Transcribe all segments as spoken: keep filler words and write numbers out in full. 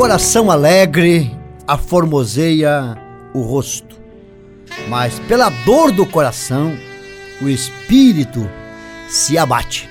coração alegre aformoseia o rosto, mas pela dor do coração o espírito se abate.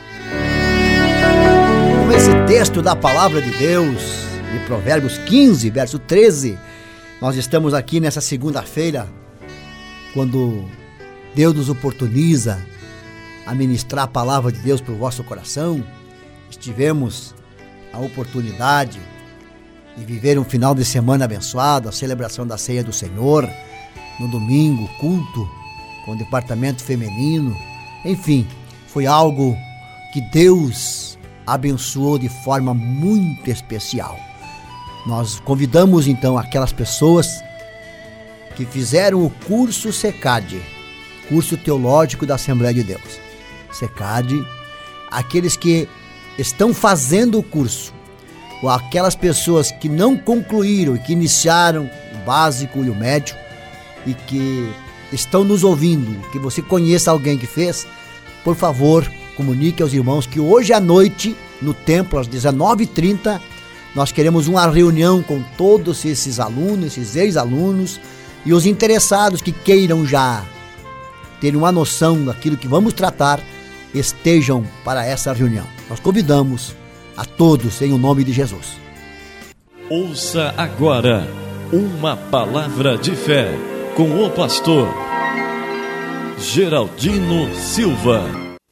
Com esse texto da palavra de Deus, de Provérbios quinze, verso treze, nós estamos aqui nessa segunda-feira, quando Deus nos oportuniza a ministrar a palavra de Deus para o vosso coração. Tivemos a oportunidade de viver um final de semana abençoado, a celebração da ceia do Senhor, no domingo, culto com o departamento feminino. Enfim, foi algo que Deus abençoou de forma muito especial. Nós convidamos então aquelas pessoas que fizeram o curso SECAD, curso teológico da Assembleia de Deus. SECAD, aqueles que estão fazendo o curso, ou aquelas pessoas que não concluíram e que iniciaram o básico e o médio e que estão nos ouvindo, que você conheça alguém que fez, por favor, comunique aos irmãos que hoje à noite, no templo, às dezenove e trinta, nós queremos uma reunião com todos esses alunos, esses ex-alunos e os interessados que queiram já ter uma noção daquilo que vamos tratar, estejam para essa reunião. Nós convidamos a todos em o nome de Jesus. Ouça agora uma palavra de fé com o pastor Geraldino Silva.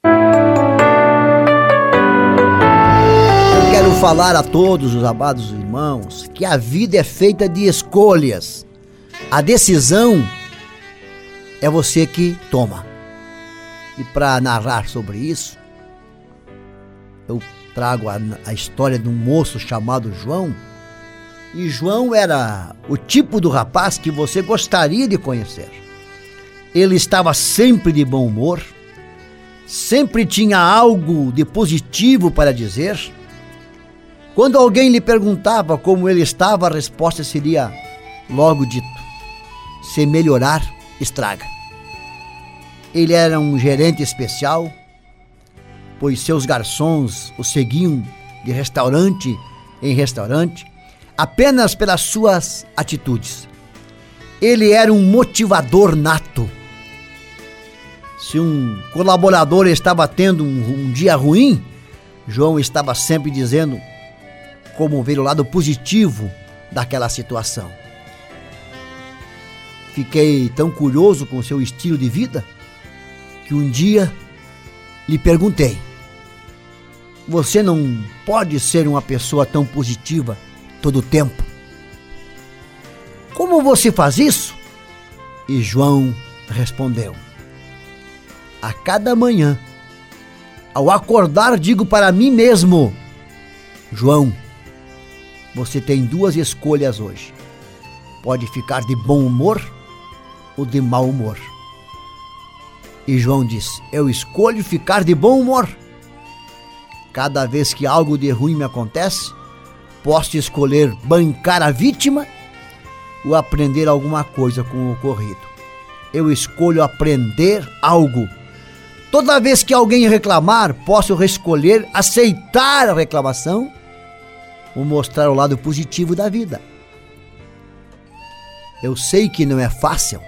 Eu quero falar a todos os amados irmãos que a vida é feita de escolhas. A decisão é você que toma. E para narrar sobre isso, eu trago a, a história de um moço chamado João. E João era o tipo do rapaz que você gostaria de conhecer. Ele estava sempre de bom humor, sempre tinha algo de positivo para dizer. Quando alguém lhe perguntava como ele estava, a resposta seria logo dito: se melhorar, estraga. Ele era um gerente especial, pois seus garçons o seguiam de restaurante em restaurante, apenas pelas suas atitudes. Ele era um motivador nato. Se um colaborador estava tendo um, um dia ruim, João estava sempre dizendo como ver o lado positivo daquela situação. Fiquei tão curioso com seu estilo de vida que um dia lhe perguntei: você não pode ser uma pessoa tão positiva todo o tempo? Como você faz isso? E João respondeu: a cada manhã, ao acordar, digo para mim mesmo: João, você tem duas escolhas hoje. Pode ficar de bom humor ou de mau humor. E João disse: eu escolho ficar de bom humor. Cada vez que algo de ruim me acontece, posso escolher bancar a vítima ou aprender alguma coisa com o ocorrido. Eu escolho aprender algo. Toda vez que alguém reclamar, posso escolher aceitar a reclamação ou mostrar o lado positivo da vida. Eu sei que não é fácil.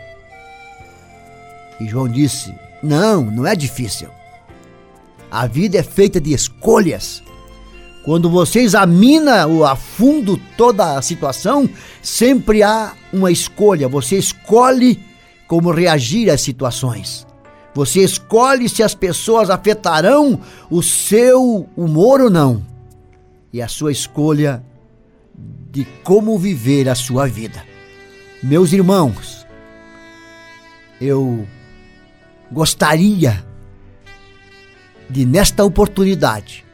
E João disse: não, não é difícil. A vida é feita de escolhas. Quando você examina a fundo toda a situação, sempre há uma escolha. Você escolhe como reagir às situações. Você escolhe se as pessoas afetarão o seu humor ou não. E a sua escolha de como viver a sua vida. Meus irmãos, eu gostaria de, nesta oportunidade,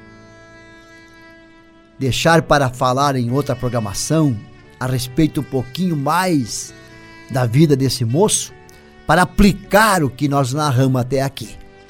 deixar para falar em outra programação a respeito um pouquinho mais da vida desse moço, para aplicar o que nós narramos até aqui.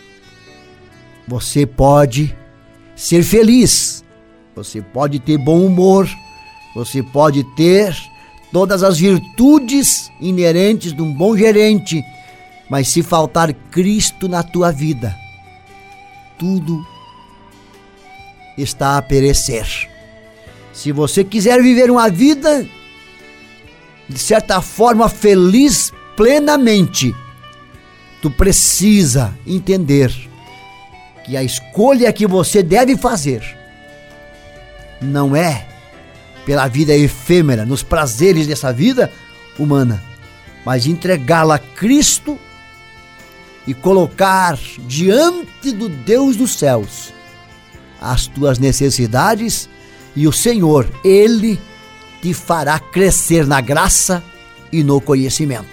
Você pode ser feliz, você pode ter bom humor, você pode ter todas as virtudes inerentes de um bom gerente, mas se faltar Cristo na tua vida, tudo está a perecer. Se você quiser viver uma vida, de certa forma, feliz plenamente, tu precisa entender que a escolha que você deve fazer não é pela vida efêmera, nos prazeres dessa vida humana, mas entregá-la a Cristo e colocar diante do Deus dos céus as tuas necessidades, e o Senhor, Ele te fará crescer na graça e no conhecimento.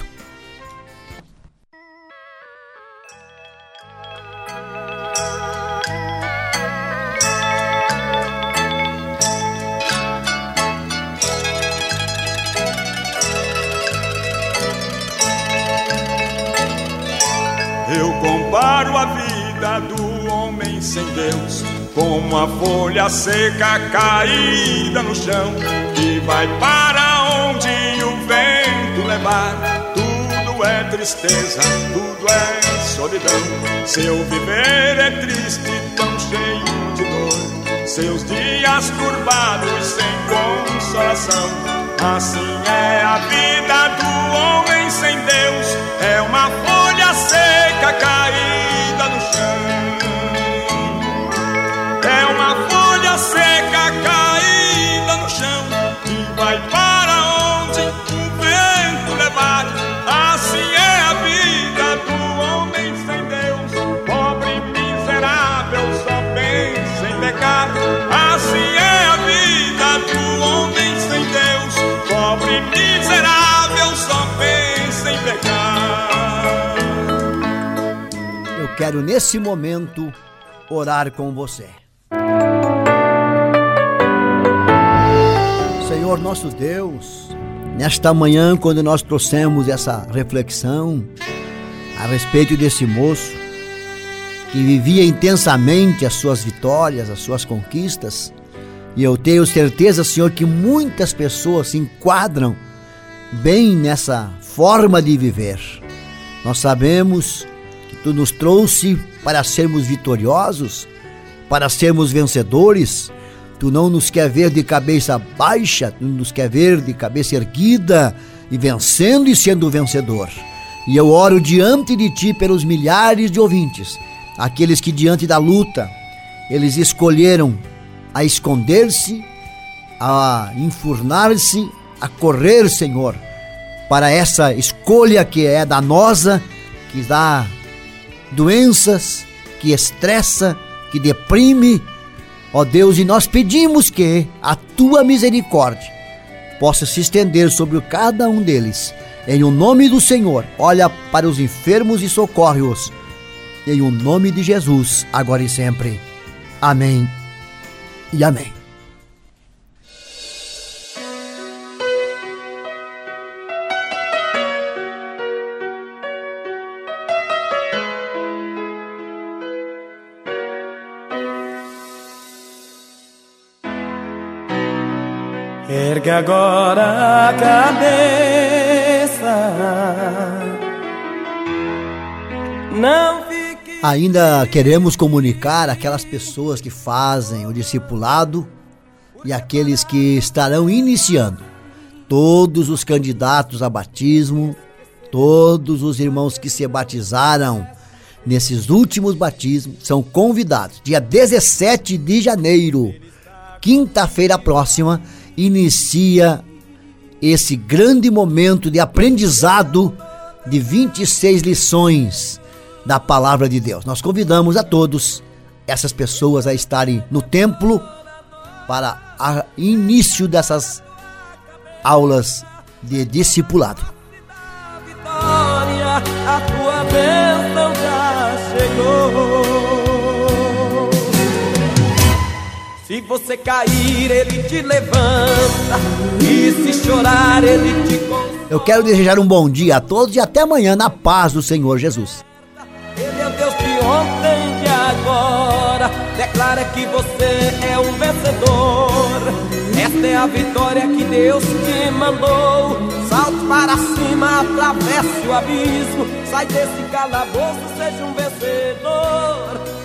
Eu comparo a vida do homem sem Deus com uma folha seca caída no chão, que vai para onde o vento levar. Tudo é tristeza, tudo é solidão. Seu viver é triste, tão cheio de dor. Seus dias turbados sem consolação. Assim é a vida do homem sem Deus. É uma folha seca caída no chão. É uma folha seca caída no chão, que vai para onde o vento levar. Assim é a vida do homem sem Deus. Pobre e miserável, só pensa em pecar. Assim é a vida do homem sem Deus. Pobre e miserável, só pensa em pecar. Eu quero nesse momento orar com você. Senhor nosso Deus, nesta manhã, quando nós trouxemos essa reflexão a respeito desse moço que vivia intensamente as suas vitórias, as suas conquistas, e eu tenho certeza, Senhor, que muitas pessoas se enquadram bem nessa forma de viver. Nós sabemos que Tu nos trouxe para sermos vitoriosos, para sermos vencedores. Tu não nos quer ver de cabeça baixa, Tu nos quer ver de cabeça erguida e vencendo e sendo vencedor. E eu oro diante de Ti pelos milhares de ouvintes, aqueles que diante da luta, eles escolheram a esconder-se, a enfurnar-se, a correr, Senhor, para essa escolha que é danosa, que dá doenças, que estressa, que deprime. Ó Deus, e nós pedimos que a Tua misericórdia possa se estender sobre cada um deles. Em o nome do Senhor, olha para os enfermos e socorre-os. Em o nome de Jesus, agora e sempre. Amém e amém. Ergue agora a cabeça, não fique... Ainda queremos comunicar aquelas pessoas que fazem o discipulado e aqueles que estarão iniciando. Todos os candidatos a batismo, todos os irmãos que se batizaram nesses últimos batismos são convidados. Dia dezessete de janeiro, quinta-feira próxima, inicia esse grande momento de aprendizado de vinte e seis lições da Palavra de Deus. Nós convidamos a todos essas pessoas a estarem no templo para o início dessas aulas de discipulado. A vitória, a tua bênção já chegou. Se você cair, Ele te levanta, e se chorar, Ele te consola. Eu quero desejar um bom dia a todos e até amanhã na paz do Senhor Jesus. Ele é o Deus de ontem e de agora. Declara que você é um vencedor. Esta é a vitória que Deus te mandou. Salte para cima, atravesse o abismo. Sai desse calabouço, seja um vencedor.